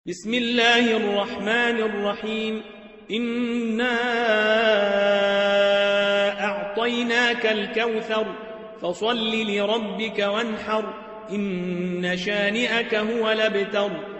بسم الله الرحمن الرحيم. إنا أعطيناك الكوثر فصل لربك وانحر إن شانئك هو الأبتر.